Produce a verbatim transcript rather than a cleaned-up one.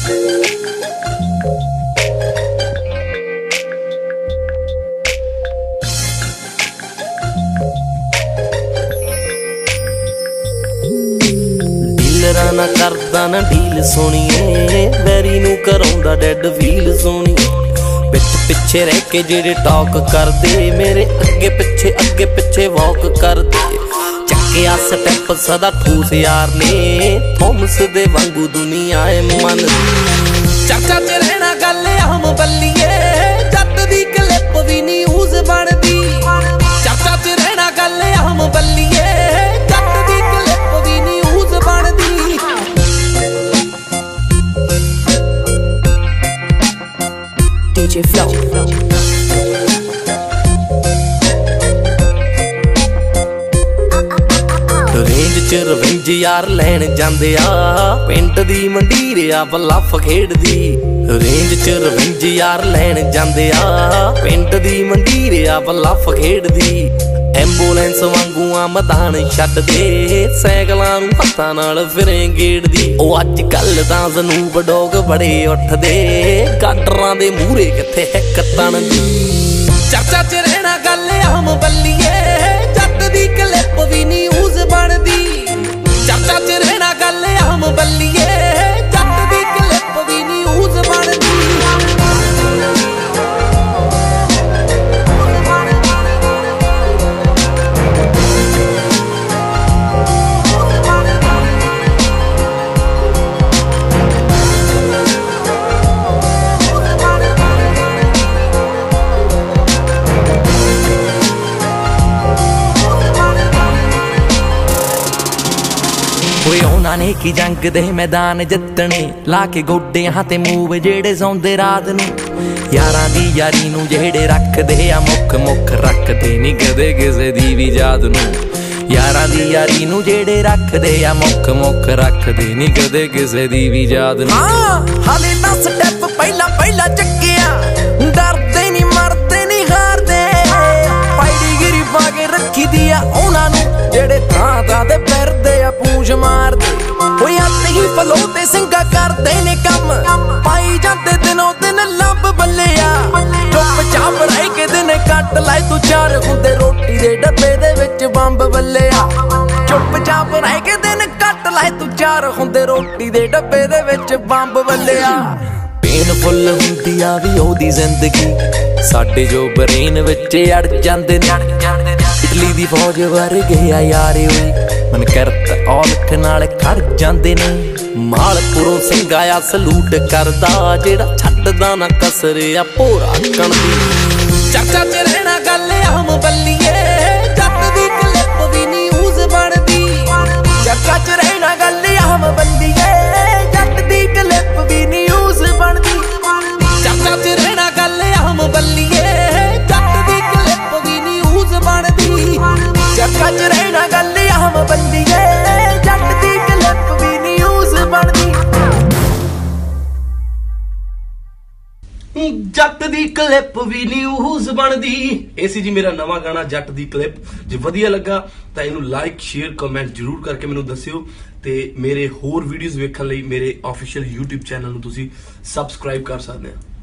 डीलरा ना करदा ना डील सोनिए, बैरी नू कराउंदा डेड फील सोनिए। पिछ पिछे रह के जेड़े टॉक करदे, मेरे अगे पिछे अगे पिछे वॉक करदे। चक्किया स्टैप सदा ठूस यार ने, थॉमस दे वांगू दुनिया ए मन। चर्चा च रहना गल आम बल्लीए, जट दी क्लिप भी न्यूज़ बनदी। चर्चा च रहना गल आम बल्लीए, जट दी क्लिप भी न्यूज़ बनदी। डी जे Flow रेंज च रविंज यार लैन जांदे आ, पिंड दी मंडीर आ बल्लफ खेडदी। रेंज च रविंज यार लैन जांदे आ, पिंड दी मंडीर आ बल्लफ खेडदी। एंबूलेंस वांगू आ मैदान छड्ड दे, सैकलां नूं हत्थां नाल फिरें गेड़दी। ओ अज कल तां स्नूप डॉग बड़े उठदे, गाडरां दे मूहरे कित्थे हिक तणदी। चर्चा च रहना गल आम बल्लीए, जट दी क्लिप भी न्यूज़ बनदी। चर्चा च रहना गल आम बल्लीए, जट दी क्लिप भी न्यूज़ बनदी। ओए उन्हां ने की जंग दे मैदान जितने, ला के गोडियां ते मूव जेड़े सौंदे रात नूं। यारां दी यारी नूं जेड़े रखदे आ मुख मुख, रखदे नी कदे किसे दी भी याद नूं। यारां दी यारी नूं जेड़े रखदे आ मुख मुख, रखदे नी कदे किसे दी भी याद नूं। हां हाले दस स्टैप पहला पहला चक्किया, डरदे नी मरदे नी हारदे। पाईडी गिरी पा के रखी दी आ उन्हां नूं, जेड़े थां थां ते फिरदे आ पूंछ मारदे। ओए आते ही फलो ते सिंगा करदे ने कम, पाई जांदे दिनों दिन लब बल्लिया। चुप चाप रह के दिन कट लाए तू चार, हुंदे रोटी दे डब्बे दे विच बंब बल्लिया। चुप चाप रह के दिन कट लाए तू चार, हुंदे रोटी दे डब्बे दे विच बंब बल्लिया। पेनफुल हुंदी आ वी ओदी जिंदगी, साडे जो ब्रेन विच अड़ जांदे ने। इटली दी फौज वर्गे आ यारे ओए, मन करत औलख नाल खड़ जांदे ने। मालपुरों सिंघ आया सलूट करदा, जेड़ा छड्डदा ना कसर आ भोरा कणदी। चर्चा च रहना गल आम बल्लीए, जट दी क्लिप भी न्यूज़ बनदी। चर्चा च रहना गल आम बल्लीए, जट दी क्लिप भी न्यूज़ बनदी। चर्चा च रहना गल आम बल्लीए, जट दी क्लिप भी न्यूज़ बनदी। चर्चा च रहना गल आम बल्लीए, जट दी क्लिप भी न्यूज़ बनदी। जट दी क्लिप भी न्यूज़ बनदी। ਇਹ ਸੀ ਜੀ ਮੇਰਾ ਨਵਾਂ ਗਾਣਾ ਜੱਟ ਦੀ ਕਲਿੱਪ। ਜੇ ਵਧੀਆ ਲੱਗਾ ਤਾਂ ਇਹਨੂੰ ਲਾਈਕ ਸ਼ੇਅਰ ਕਮੈਂਟ ਜ਼ਰੂਰ ਕਰਕੇ ਮੈਨੂੰ ਦੱਸਿਓ, ਤੇ ਮੇਰੇ ਹੋਰ ਵੀਡੀਓਜ਼ ਵੇਖਣ ਲਈ ਮੇਰੇ ਆਫੀਸ਼ੀਅਲ YouTube ਚੈਨਲ ਨੂੰ ਤੁਸੀਂ ਸਬਸਕ੍ਰਾਈਬ ਕਰ ਸਕਦੇ ਹੋ।